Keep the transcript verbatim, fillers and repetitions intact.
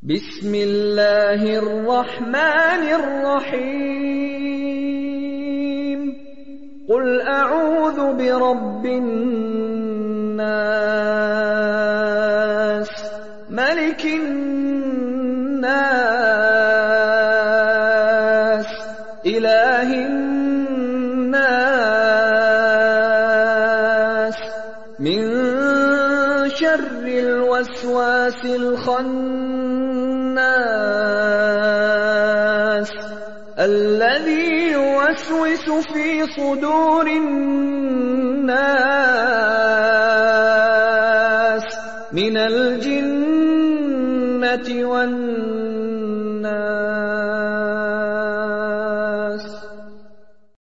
بسم الله الرحمن الرحيم قل أعوذ برب الناس ملك الناس إله الناس من شر الوسواس الخناس الذي يوسوس في صدور الناس من الجنة والناس